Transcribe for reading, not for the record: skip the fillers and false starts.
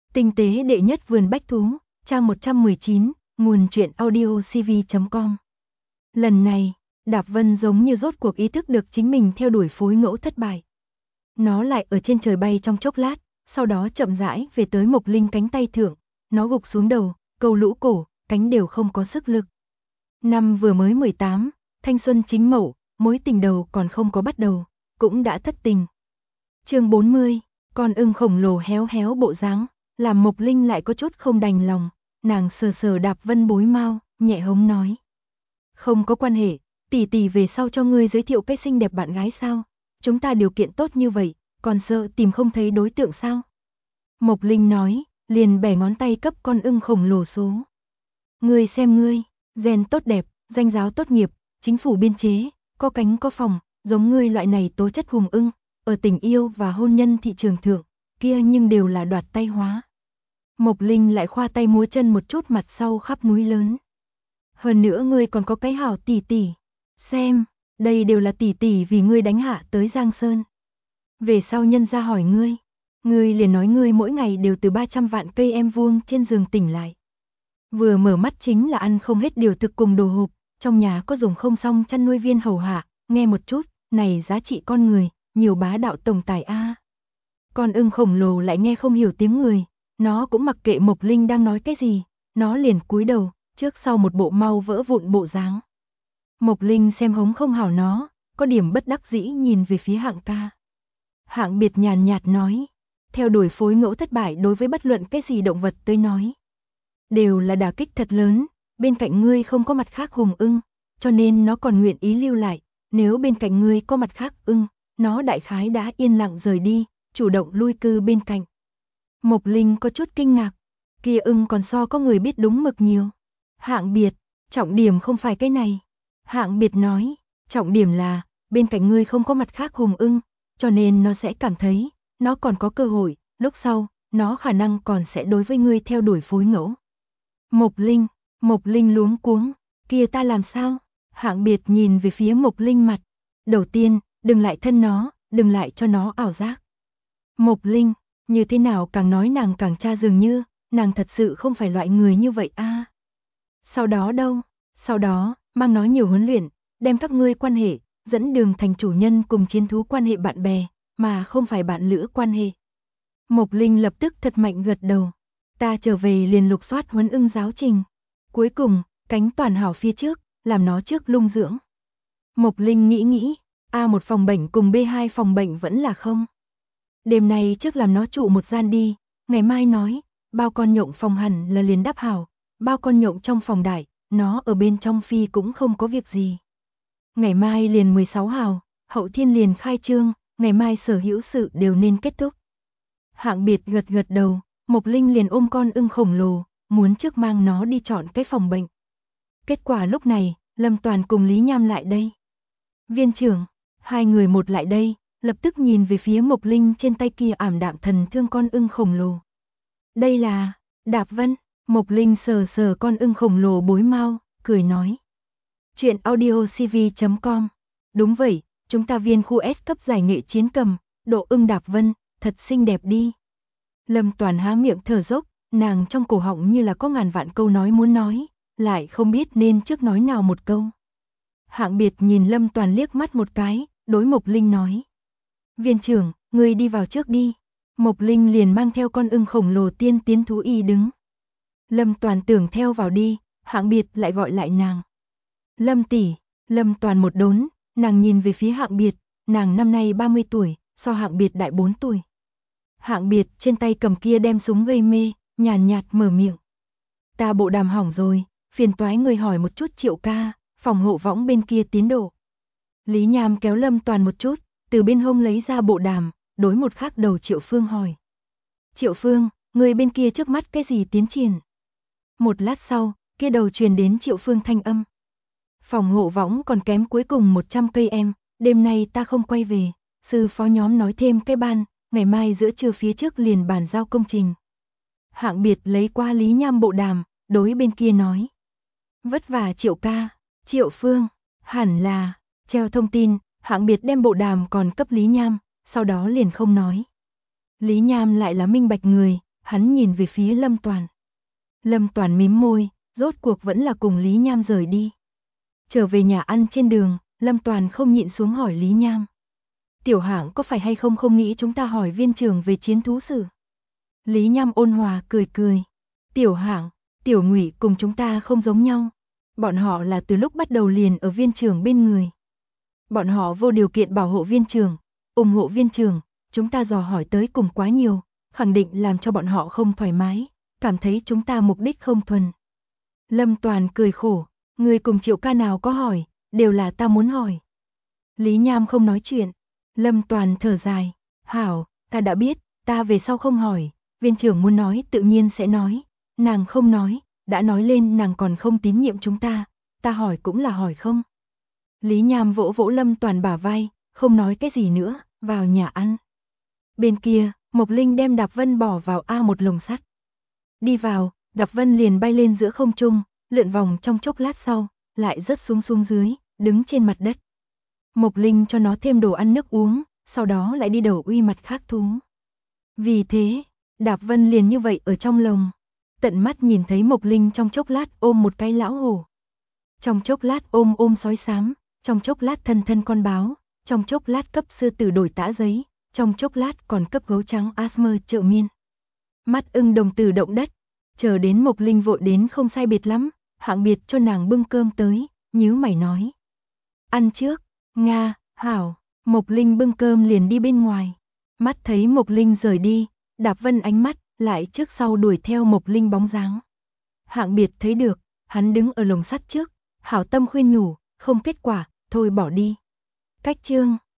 Tinh tế đệ nhất vườn bách thú, trang 119, nguồn truyện audiocv.com. Lần này, Đạp Vân giống như rốt cuộc ý thức được chính mình theo đuổi phối ngẫu thất bại. Nó lại ở trên trời bay trong chốc lát, sau đó chậm rãi về tới Mộc Linh cánh tay thượng, nó gục xuống đầu, câu lũ cổ, cánh đều không có sức lực. Năm vừa mới 18, thanh xuân chính mậu, mối tình đầu còn không có bắt đầu, cũng đã thất tình. Chương 40, con ưng khổng lồ héo héo bộ dáng, làm Mộc Linh lại có chút không đành lòng, nàng sờ sờ Đạp Vân bối mau, nhẹ hống nói. Không có quan hệ, tỷ tỷ về sau cho ngươi giới thiệu cái xinh đẹp bạn gái sao? Chúng ta điều kiện tốt như vậy, còn sợ tìm không thấy đối tượng sao? Mộc Linh nói, liền bẻ ngón tay cấp con ưng khổng lồ số. Ngươi xem ngươi, gen tốt đẹp, danh giáo tốt nghiệp, chính phủ biên chế, có cánh có phòng, giống ngươi loại này tố chất hùng ưng, ở tình yêu và hôn nhân thị trường thượng, kia nhưng đều là đoạt tay hóa. Mộc Linh lại khoa tay múa chân một chút mặt sau khắp núi lớn. Hơn nữa ngươi còn có cái hảo tỷ tỷ. Xem, đây đều là tỷ tỷ vì ngươi đánh hạ tới Giang Sơn. Về sau nhân gia hỏi ngươi liền nói ngươi mỗi ngày đều từ 300 vạn cây em vuông trên giường tỉnh lại. Vừa mở mắt chính là ăn không hết điều thực cùng đồ hộp, trong nhà có dùng không xong chăn nuôi viên hầu hạ, nghe một chút, này giá trị con người, nhiều bá đạo tổng tài a. Con ưng khổng lồ lại nghe không hiểu tiếng người, nó cũng mặc kệ Mộc Linh đang nói cái gì, nó liền cúi đầu, trước sau một bộ mau vỡ vụn bộ dáng. Mộc Linh xem hống không hảo nó, có điểm bất đắc dĩ nhìn về phía Hạng ca. Hạng Biệt nhàn nhạt nói, theo đuổi phối ngẫu thất bại đối với bất luận cái gì động vật tới nói, đều là đả kích thật lớn, bên cạnh ngươi không có mặt khác hùng ưng, cho nên nó còn nguyện ý lưu lại, nếu bên cạnh ngươi có mặt khác ưng, nó đại khái đã yên lặng rời đi, chủ động lui cư bên cạnh. Mộc Linh có chút kinh ngạc, kia ưng còn so có người biết đúng mực nhiều. Hạng Biệt, trọng điểm không phải cái này. Hạng Biệt nói, trọng điểm là, bên cạnh ngươi không có mặt khác hùng ưng, cho nên nó sẽ cảm thấy, nó còn có cơ hội, lúc sau, nó khả năng còn sẽ đối với ngươi theo đuổi phối ngẫu. Mộc Linh luống cuống, kia ta làm sao? Hạng Biệt nhìn về phía Mộc Linh mặt. Đầu tiên, đừng lại thân nó, đừng lại cho nó ảo giác. Mộc Linh, như thế nào càng nói nàng càng tra dường như, nàng thật sự không phải loại người như vậy a. Sau đó đâu? Sau đó, mang nó nhiều huấn luyện, đem các ngươi quan hệ, dẫn đường thành chủ nhân cùng chiến thú quan hệ bạn bè, mà không phải bạn lữ quan hệ. Mộc Linh lập tức thật mạnh gật đầu. Ta trở về liền lục soát huấn ưng giáo trình. Cuối cùng, cánh toàn hảo phía trước, làm nó trước lung dưỡng. Mộc Linh nghĩ, A1 phòng bệnh cùng B2 phòng bệnh vẫn là không. Đêm nay trước làm nó trụ một gian đi, ngày mai nói, bao con nhộng phòng hẳn là liền đắp hảo, bao con nhộng trong phòng đại, nó ở bên trong phi cũng không có việc gì. Ngày mai liền 16 hào, hậu thiên liền khai trương, ngày mai sở hữu sự đều nên kết thúc. Hạng Biệt gật đầu, Mộc Linh liền ôm con ưng khổng lồ, muốn trước mang nó đi chọn cái phòng bệnh. Kết quả lúc này, Lâm Toàn cùng Lý Nham lại đây. Viên trưởng, hai người một lại đây, lập tức nhìn về phía Mộc Linh trên tay kia ảm đạm thần thương con ưng khổng lồ. Đây là, Đạp Vân. Mộc Linh sờ sờ con ưng khổng lồ bối mau, cười nói. Chuyện audiocv.com. Đúng vậy, chúng ta viên khu S cấp giải nghệ chiến cầm, độ ưng Đạp Vân, thật xinh đẹp đi. Lâm Toàn há miệng thở dốc, nàng trong cổ họng như là có ngàn vạn câu nói muốn nói, lại không biết nên trước nói nào một câu. Hạng Biệt nhìn Lâm Toàn liếc mắt một cái, đối Mộc Linh nói. Viên trưởng, ngươi đi vào trước đi. Mộc Linh liền mang theo con ưng khổng lồ tiên tiến thú y đứng. Lâm Toàn tưởng theo vào đi, Hạng Biệt lại gọi lại nàng. Lâm tỷ. Lâm Toàn một đốn, nàng nhìn về phía Hạng Biệt, nàng năm nay 30 tuổi, so Hạng Biệt đại 4 tuổi. Hạng Biệt trên tay cầm kia đem súng gây mê, nhàn nhạt mở miệng. Ta bộ đàm hỏng rồi, phiền toái người hỏi một chút Triệu ca, phòng hộ võng bên kia tiến độ. Lý Nham kéo Lâm Toàn một chút, từ bên hông lấy ra bộ đàm, đối một khác đầu Triệu Phương hỏi. Triệu Phương, người bên kia trước mắt cái gì tiến triển? Một lát sau, kia đầu truyền đến Triệu Phương thanh âm. Phòng hộ võng còn kém cuối cùng 100 cây em, đêm nay ta không quay về, sư phó nhóm nói thêm cái ban, ngày mai giữa trưa phía trước liền bàn giao công trình. Hạng Biệt lấy qua Lý Nham bộ đàm, đối bên kia nói. Vất vả Triệu ca, Triệu Phương, hẳn là, treo thông tin, Hạng Biệt đem bộ đàm còn cấp Lý Nham, sau đó liền không nói. Lý Nham lại là minh bạch người, Hắn nhìn về phía Lâm Toàn. Lâm Toàn mím môi, rốt cuộc vẫn là cùng Lý Nham rời đi. Trở về nhà ăn trên đường, Lâm Toàn không nhịn xuống hỏi Lý Nham. Tiểu Hạng có phải hay không nghĩ chúng ta hỏi viên trưởng về chiến thú sử? Lý Nham ôn hòa cười cười. Tiểu Hạng, Tiểu Ngụy cùng chúng ta không giống nhau. Bọn họ là từ lúc bắt đầu liền ở viên trưởng bên người. Bọn họ vô điều kiện bảo hộ viên trưởng, ủng hộ viên trưởng, chúng ta dò hỏi tới cùng quá nhiều, khẳng định làm cho bọn họ không thoải mái, cảm thấy chúng ta mục đích không thuần. Lâm Toàn cười khổ, người cùng Triệu ca nào có hỏi, đều là ta muốn hỏi. Lý Nham không nói chuyện, Lâm Toàn thở dài, hảo, ta đã biết, ta về sau không hỏi, viên trưởng muốn nói tự nhiên sẽ nói, nàng không nói, đã nói lên nàng còn không tín nhiệm chúng ta hỏi cũng là hỏi không. Lý Nham vỗ vỗ Lâm Toàn bả vai, không nói cái gì nữa, vào nhà ăn. Bên kia, Mộc Linh đem Đạp Vân bỏ vào A1 lồng sắt. Đi vào, Đạp Vân liền bay lên giữa không trung, lượn vòng trong chốc lát sau, lại rớt xuống dưới, đứng trên mặt đất. Mộc Linh cho nó thêm đồ ăn nước uống, sau đó lại đi đầu uy mặt khác thú. Vì thế, Đạp Vân liền như vậy ở trong lồng. Tận mắt nhìn thấy Mộc Linh trong chốc lát ôm một cái lão hổ. Trong chốc lát ôm sói xám, trong chốc lát thân con báo, trong chốc lát cấp sư tử đổi tã giấy, trong chốc lát còn cấp gấu trắng Asmer trợ miên. Mắt ưng đồng tử động đất, chờ đến Mộc Linh vội đến không sai biệt lắm, Hạng Biệt cho nàng bưng cơm tới, nhíu mày nói. Ăn trước, Nga, hảo, Mộc Linh bưng cơm liền đi bên ngoài. Mắt thấy Mộc Linh rời đi, Đạp Vân ánh mắt lại trước sau đuổi theo Mộc Linh bóng dáng. Hạng Biệt thấy được, hắn đứng ở lồng sắt trước, hảo tâm khuyên nhủ, không kết quả, thôi bỏ đi. Cách chương